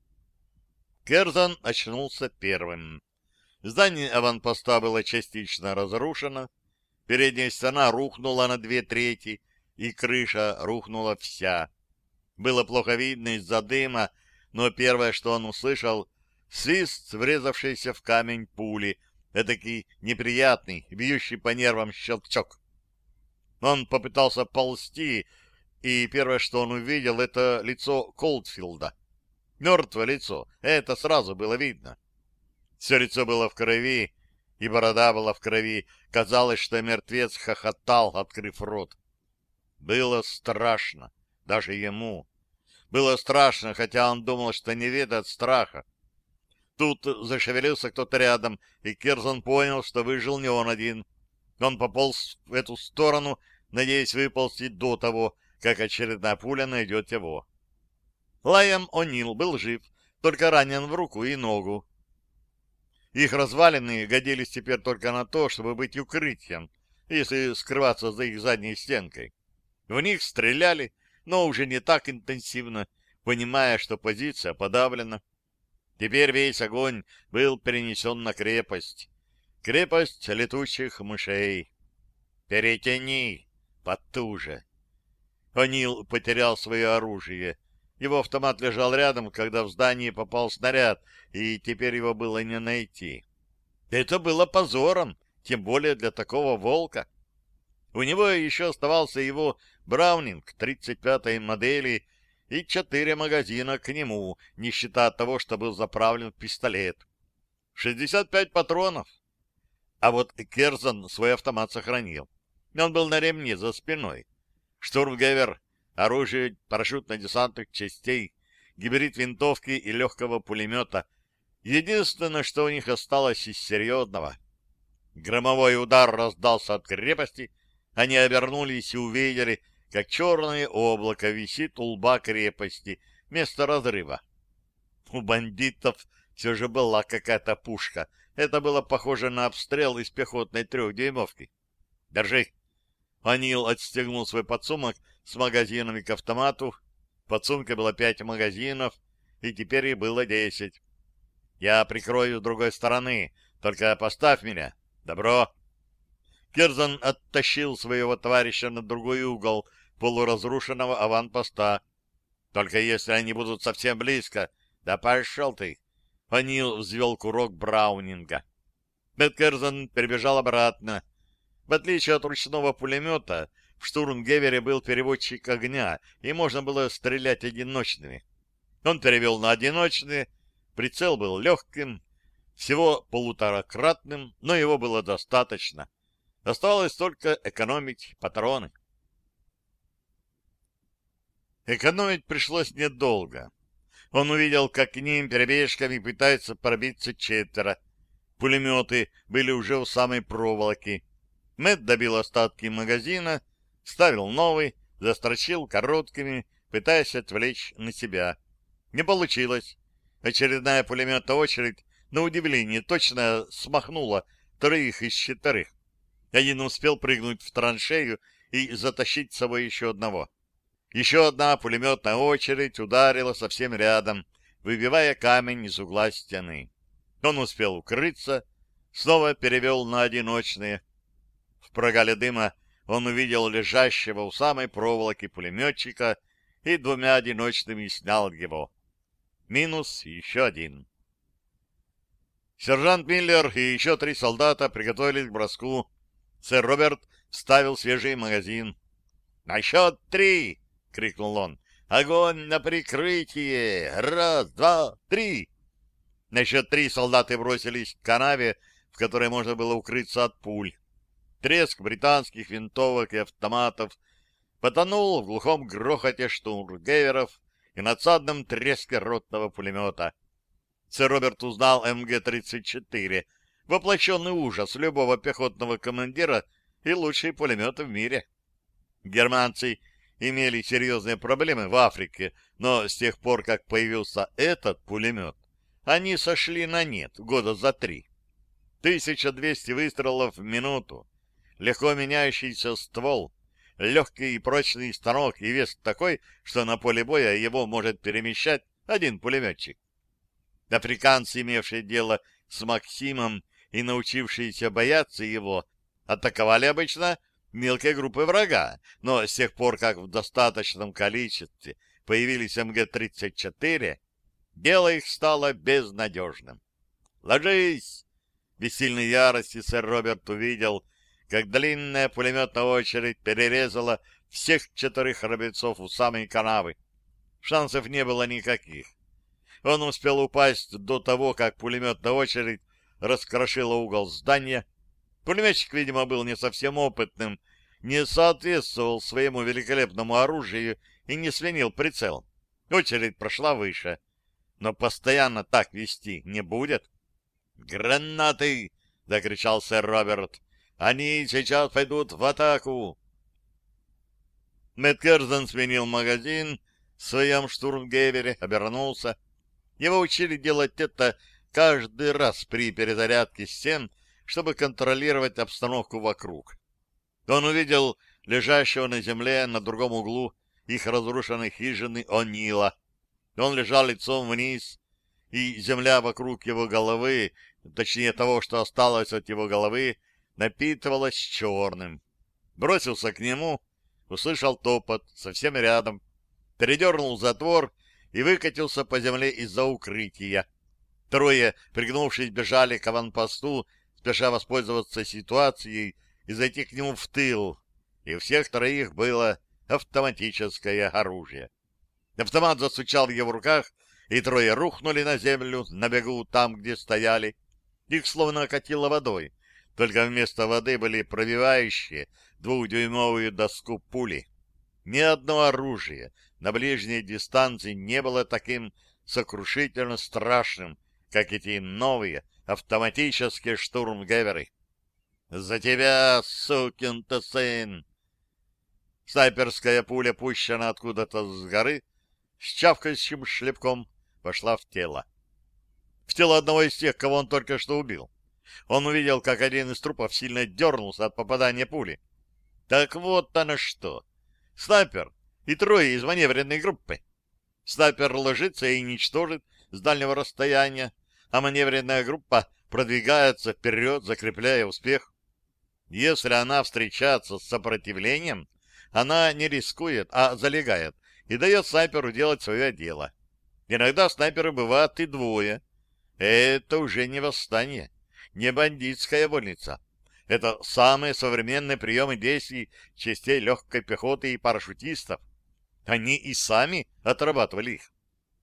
Керзан очнулся первым. Здание аванпоста было частично разрушено. Передняя стена рухнула на 2/3, и крыша рухнула вся. Было плохо видно из-за дыма, но первое, что он услышал, свист, врезавшийся в камень пули, этакий неприятный, бьющий по нервам щелчок. Он попытался ползти, и первое, что он увидел, это лицо Колдфилда. Мертвое лицо, это сразу было видно. Все лицо было в крови, и борода была в крови. Казалось, что мертвец хохотал, открыв рот. Было страшно, даже ему. Было страшно, хотя он думал, что не ведает страха. Тут зашевелился кто-то рядом, и Керзан понял, что выжил не он один. Он пополз в эту сторону, надеясь выползти до того, как очередная пуля найдет его. Лайам О'Нил был жив, только ранен в руку и ногу. Их развалины годились теперь только на то, чтобы быть укрытием, если скрываться за их задней стенкой. В них стреляли, но уже не так интенсивно, понимая, что позиция подавлена. Теперь весь огонь был перенесен на крепость. Крепость летучих мышей. «Перетяни потуже». О'Нил потерял свое оружие. Его автомат лежал рядом, когда в здании попал снаряд, и теперь его было не найти. Это было позором, тем более для такого волка. У него еще оставался его Браунинг 35-й модели и 4 магазина к нему, не считая того, что был заправлен в пистолет. 65 патронов. А вот Керзан свой автомат сохранил. Он был на ремне за спиной. Штурмгевер, оружие парашютно-десантных частей, гибрид винтовки и легкого пулемета. Единственное, что у них осталось из серьезного. Громовой удар раздался от крепости. Они обернулись и увидели, как черное облако висит у лба крепости, место разрыва. У бандитов все же была какая-то пушка. Это было похоже на обстрел из пехотной 3-дюймовки. Держи. Анил отстегнул свой подсумок с магазинами к автомату. В подсумке было 5 магазинов, и теперь их было 10. Я прикрою с другой стороны, только поставь меня. Добро. Керзан оттащил своего товарища на другой угол полуразрушенного аванпоста. Только если они будут совсем близко. Да пошел ты. Анил взвел курок Браунинга. Мэтт Керзан перебежал обратно. В отличие от ручного пулемета, в штурмгевере был переводчик огня, и можно было стрелять одиночными. Он перевел на одиночные, прицел был легким, всего полуторакратным, но его было достаточно. Осталось только экономить патроны. Экономить пришлось недолго. Он увидел, как к ним перебежками пытаются пробиться 4. Пулеметы были уже у самой проволоки. Мэтт добил остатки магазина, ставил новый, застрочил короткими, пытаясь отвлечь на себя. Не получилось. Очередная пулеметная очередь, на удивление, точно смахнула 3 из 4. Один успел прыгнуть в траншею и затащить с собой еще одного. Еще одна пулеметная очередь ударила совсем рядом, выбивая камень из угла стены. Он успел укрыться, снова перевел на одиночные. В прогале дыма он увидел лежащего у самой проволоки пулеметчика и 2 одиночными снял его. Минус еще 1. Сержант Миллер и еще 3 солдата приготовились к броску. Сэр Роберт вставил свежий магазин. «На счет 3!» — крикнул он. «Огонь на прикрытие! 1, 2, 3!» На счет 3 солдаты бросились к канаве, в которой можно было укрыться от пуль. Треск британских винтовок и автоматов потонул в глухом грохоте штурмгеверов и надсадном треске ротного пулемета. Сэр Роберт узнал МГ-34, воплощенный ужас любого пехотного командира и лучший пулемет в мире. Германцы имели серьезные проблемы в Африке, но с тех пор, как появился этот пулемет, они сошли на нет года за 3. 1200 выстрелов в минуту, легко меняющийся ствол, легкий и прочный станок и вес такой, что на поле боя его может перемещать один пулеметчик. Африканцы, имевшие дело с Максимом и научившиеся бояться его, атаковали обычно мелкие группы врага, но с тех пор, как в достаточном количестве появились МГ-34, дело их стало безнадежным. «Ложись!» В бессильной ярости сэр Роберт увидел, как длинная пулеметная очередь перерезала всех 4 храбрецов у самой канавы. Шансов не было никаких. Он успел упасть до того, как пулеметная очередь раскрошила угол здания. Пулеметчик, видимо, был не совсем опытным, не соответствовал своему великолепному оружию и не сменил прицел. Очередь прошла выше. Но постоянно так вести не будет. «Гранаты!» — закричал сэр Роберт. «Они сейчас пойдут в атаку!» Мэтт Керзан сменил магазин в своем штурмгевере, обернулся. Его учили делать это каждый раз при перезарядке с тем, чтобы контролировать обстановку вокруг. Он увидел лежащего на земле на другом углу их разрушенной хижины О'Нила. Он лежал лицом вниз, и земля вокруг его головы, точнее того, что осталось от его головы, напитывалась черным. Бросился к нему, услышал топот совсем рядом, передернул затвор и выкатился по земле из-за укрытия. 3, пригнувшись, бежали к аванпосту, спеша воспользоваться ситуацией и зайти к нему в тыл, и у всех 3 было автоматическое оружие. Автомат застучал в его руках, и 3 рухнули на землю, на бегу там, где стояли. Их словно окатило водой, только вместо воды были пробивающие 2-дюймовую доску пули. Ни одно оружие на ближней дистанции не было таким сокрушительно страшным, как эти новые автоматические штурмгеверы. «За тебя, сукин ты сын!» Снайперская пуля, пущена откуда-то с горы, с чавкающим шлепком вошла в тело. В тело одного из тех, кого он только что убил. Он увидел, как один из трупов сильно дернулся от попадания пули. Так вот оно что. Снайпер и трое из маневренной группы. Снайпер ложится и уничтожит с дальнего расстояния, а маневренная группа продвигается вперед, закрепляя успех. Если она встречается с сопротивлением, она не рискует, а залегает и дает снайперу делать свое дело. Иногда снайперы бывают и двое. Это уже не восстание, не бандитская вольница. Это самые современные приемы действий частей легкой пехоты и парашютистов. Они и сами отрабатывали их.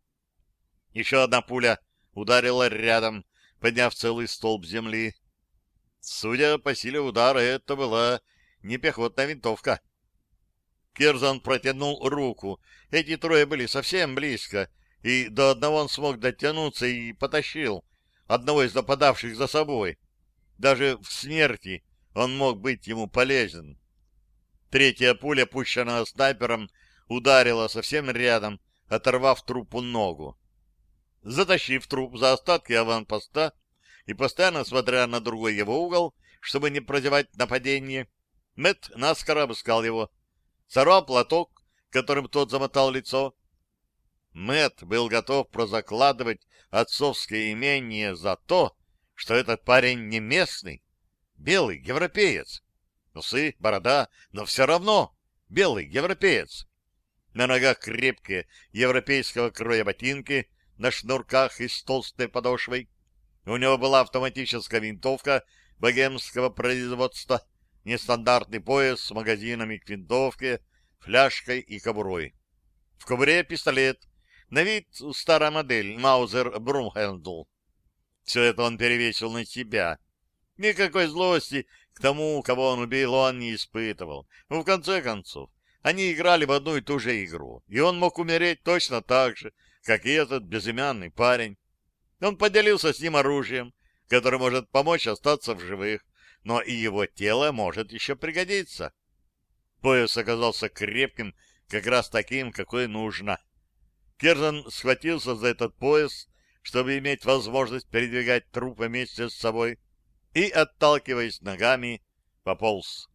Еще одна пуля ударила рядом, подняв целый столб земли. Судя по силе удара, это была не пехотная винтовка. Керзан протянул руку. Эти трое были совсем близко, и до одного он смог дотянуться и потащил одного из нападавших за собой. Даже в смерти он мог быть ему полезен. Третья пуля, пущенная снайпером, ударила совсем рядом, оторвав трупу ногу. Затащив труп за остатки аванпоста и постоянно смотря на другой его угол, чтобы не прозевать нападение, Мэтт наскоро обыскал его, сорвал платок, которым тот замотал лицо. Мэтт был готов прозакладывать отцовское имение за то, что этот парень не местный, белый европеец. Усы, борода, но все равно белый европеец. На ногах крепкие европейского кроя ботинки, на шнурках и с толстой подошвой. У него была автоматическая винтовка богемского производства, нестандартный пояс с магазинами к винтовке, фляжкой и кобурой. В кобуре пистолет, на вид старая модель Маузер Брумхендл. Все это он перевесил на себя. Никакой злости к тому, кого он убил, он не испытывал. Но в конце концов, они играли в одну и ту же игру, и он мог умереть точно так же, как и этот безымянный парень. Он поделился с ним оружием, которое может помочь остаться в живых, но и его тело может еще пригодиться. Пояс оказался крепким, как раз таким, какой нужно. Керзан схватился за этот пояс, чтобы иметь возможность передвигать труп вместе с собой, и, отталкиваясь ногами, пополз.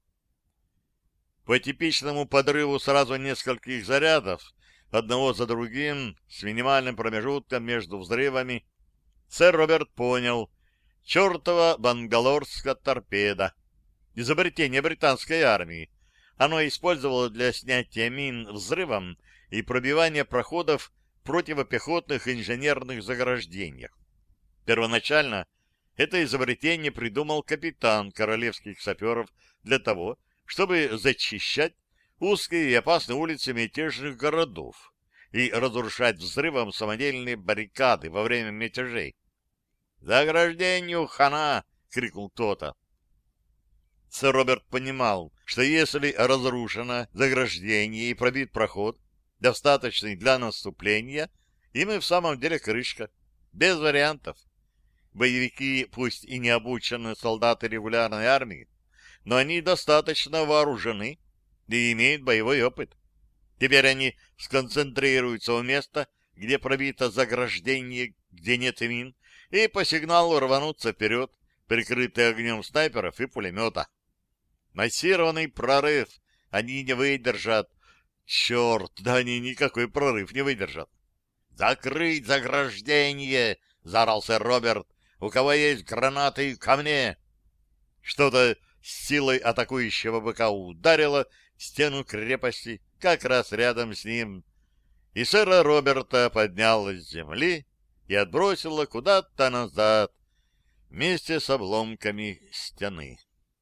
По типичному подрыву сразу нескольких зарядов, одного за другим, с минимальным промежутком между взрывами, сэр Роберт понял: чертова бангалорская торпеда, изобретение британской армии. Оно использовалось для снятия мин взрывом и пробивания проходов в противопехотных инженерных заграждениях. Первоначально это изобретение придумал капитан королевских саперов для того, чтобы зачищать узкие и опасные улицы мятежных городов и разрушать взрывом самодельные баррикады во время мятежей. «Заграждению хана!» — крикнул кто-то. Сэр Роберт понимал, что если разрушено заграждение и пробит проход, достаточный для наступления, им и в самом деле крышка. Без вариантов. Боевики, пусть и не обученные солдаты регулярной армии, но они достаточно вооружены и имеют боевой опыт. Теперь они сконцентрируются у места, где пробито заграждение, где нет мин, и по сигналу рванутся вперед, прикрытые огнем снайперов и пулемета. Массированный прорыв они не выдержат. Черт, да они никакой прорыв не выдержат. «Закрыть заграждение!» — заорал сэр Роберт. «У кого есть гранаты, ко мне!» Что-то с силой атакующего быка ударило в стену крепости как раз рядом с ним, и сэра Роберта подняло с земли и отбросило куда-то назад вместе с обломками стены.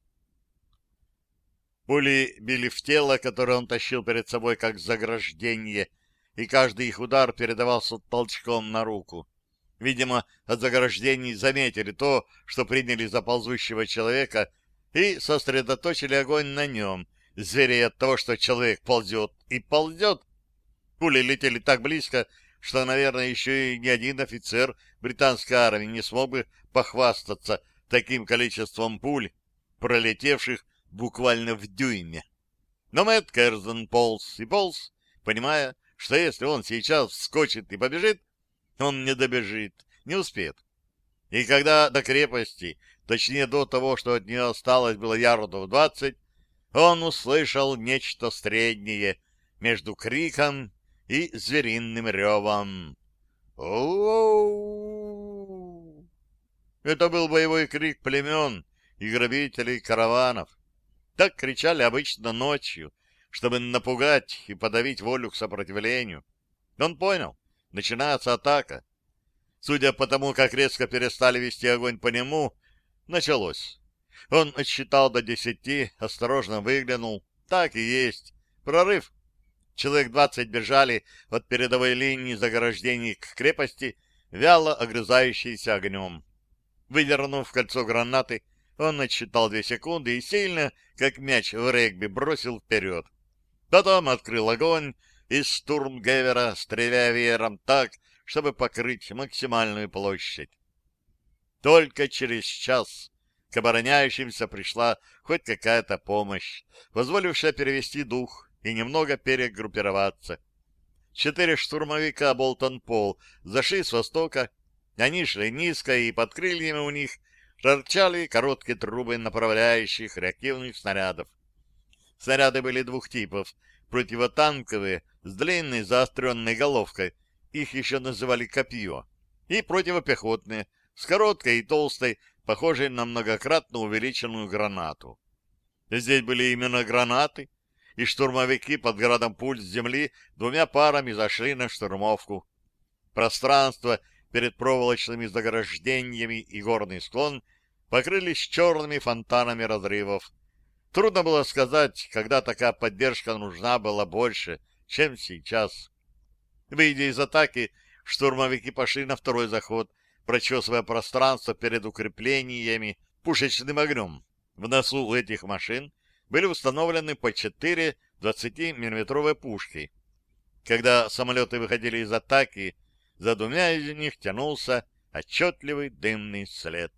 Пули били в тело, которое он тащил перед собой как заграждение, и каждый их удар передавался толчком на руку. Видимо, от заграждений заметили то, что приняли за ползущего человека, и сосредоточили огонь на нем, зверея от того, что человек ползет и ползет. Пули летели так близко, что, наверное, еще и ни один офицер британской армии не смог бы похвастаться таким количеством пуль, пролетевших буквально в дюйме. Но Мэтт Керзан полз и полз, понимая, что если он сейчас вскочит и побежит, он не добежит, не успеет. И когда до крепости, точнее до того, что от нее осталось было ярдов 20, он услышал нечто среднее между криком и звериным ревом. «Оу!» Это был боевой крик племен и грабителей караванов. Так кричали обычно ночью, чтобы напугать и подавить волю к сопротивлению. Он понял, начинается атака. Судя по тому, как резко перестали вести огонь по нему, началось. Он отсчитал до 10, осторожно выглянул. Так и есть. Прорыв. Человек 20 бежали от передовой линии заграждений к крепости, вяло огрызающиеся огнем. Выдернув кольцо гранаты, он отсчитал 2 секунды и сильно, как мяч в регби, бросил вперед. Потом открыл огонь из штурмгевера, стреляя веером так, чтобы покрыть максимальную площадь. Только через час к обороняющимся пришла хоть какая-то помощь, позволившая перевести дух и немного перегруппироваться. 4 штурмовика Болтон-Пол зашли с востока, они шли низко, и под крыльями у них торчали короткие трубы направляющих реактивных снарядов. Снаряды были 2 типов: противотанковые с длинной заостренной головкой, их еще называли копье, и противопехотные с короткой и толстой, похожей на многократно увеличенную гранату. Здесь были именно гранаты, и штурмовики под градом пуль с земли 2 парами зашли на штурмовку. Пространство перед проволочными заграждениями и горный склон покрылись черными фонтанами разрывов. Трудно было сказать, когда такая поддержка нужна была больше, чем сейчас. Выйдя из атаки, штурмовики пошли на второй заход, прочесывая пространство перед укреплениями пушечным огнем. В носу у этих машин были установлены по 4 20-миллиметровые пушки. Когда самолеты выходили из атаки, за 2 из них тянулся отчетливый дымный след.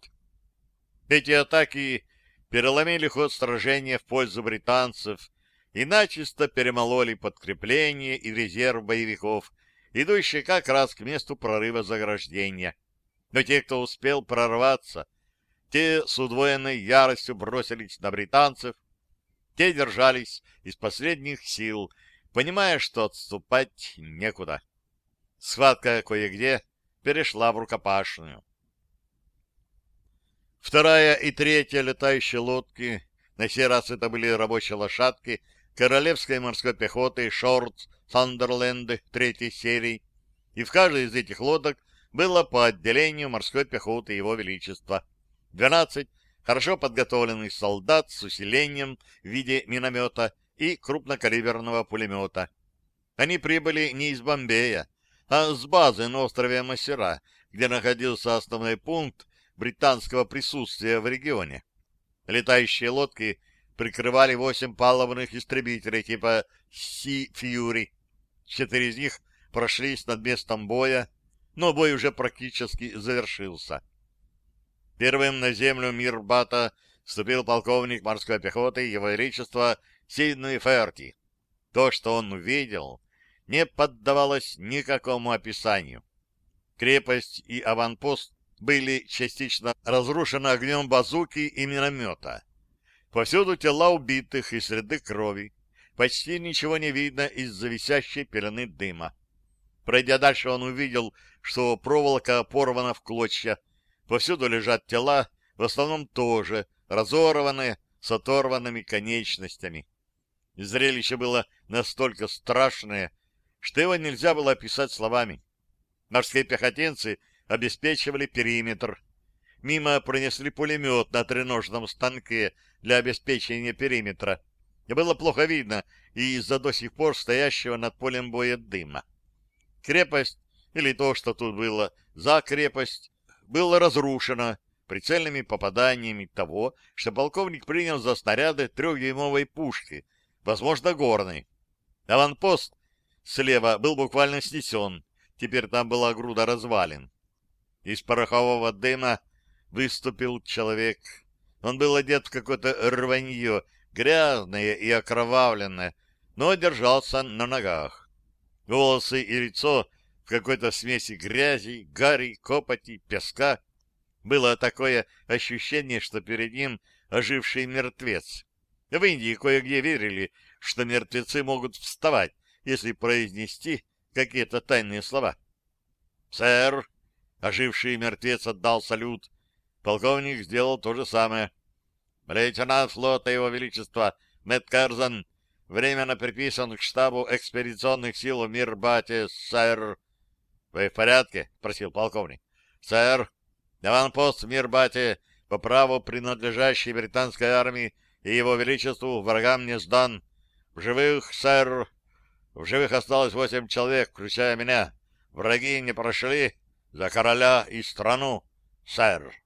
Эти атаки переломили ход сражения в пользу британцев и начисто перемололи подкрепление и резерв боевиков, идущие как раз к месту прорыва заграждения. Но те, кто успел прорваться, те с удвоенной яростью бросились на британцев, те держались из последних сил, понимая, что отступать некуда. Схватка кое-где перешла в рукопашную. 2-я и 3-я летающие лодки, на сей раз это были рабочие лошадки Королевской морской пехоты «Шортс» «Сандерленды» 3-й серии, и в каждой из этих лодок было по отделению морской пехоты Его Величества. 12 хорошо подготовленных солдат с усилением в виде миномета и крупнокалиберного пулемета. Они прибыли не из Бомбея, а с базы на острове Массера, где находился основной пункт британского присутствия в регионе. Летающие лодки прикрывали 8 палубных истребителей типа Sea Fury. 4 из них прошлись над местом боя, но бой уже практически завершился. Первым на землю Мирбата вступил полковник морской пехоты Его Величества Сидней Ферти. То, что он увидел, не поддавалось никакому описанию. Крепость и аванпост были частично разрушены огнем базуки и миномета. Повсюду тела убитых и следы крови. Почти ничего не видно из-за висящей пелены дыма. Пройдя дальше, он увидел, что проволока порвана в клочья. Повсюду лежат тела, в основном тоже разорванные, с оторванными конечностями. Зрелище было настолько страшное, что его нельзя было описать словами. Морские пехотинцы обеспечивали периметр. Мимо пронесли пулемет на треножном станке для обеспечения периметра. И было плохо видно из-за до сих пор стоящего над полем боя дыма. Крепость, или то, что тут было за крепость, было разрушено прицельными попаданиями того, что полковник принял за снаряды 3-дюймовой пушки, возможно, горной. Аванпост слева был буквально снесен, теперь там была груда развалин. Из порохового дыма выступил человек. Он был одет в какое-то рванье, грязное и окровавленное, но держался на ногах. Волосы и лицо в какой-то смеси грязи, гари, копоти, песка. Было такое ощущение, что перед ним оживший мертвец. В Индии кое-где верили, что мертвецы могут вставать, если произнести какие-то тайные слова. «Сэр!» — оживший мертвец отдал салют. Полковник сделал то же самое. «Лейтенант флота Его Величества Мэтт Керзон временно приписан к штабу экспедиционных сил в Мирбате, сэр». «Вы в порядке?» — спросил полковник. «Сэр, аванпост в Мирбате по праву принадлежащий британской армии и Его Величеству врагам не сдан. В живых, сэр, в живых осталось 8 человек, включая меня. Враги не прошли за короля и страну, сэр».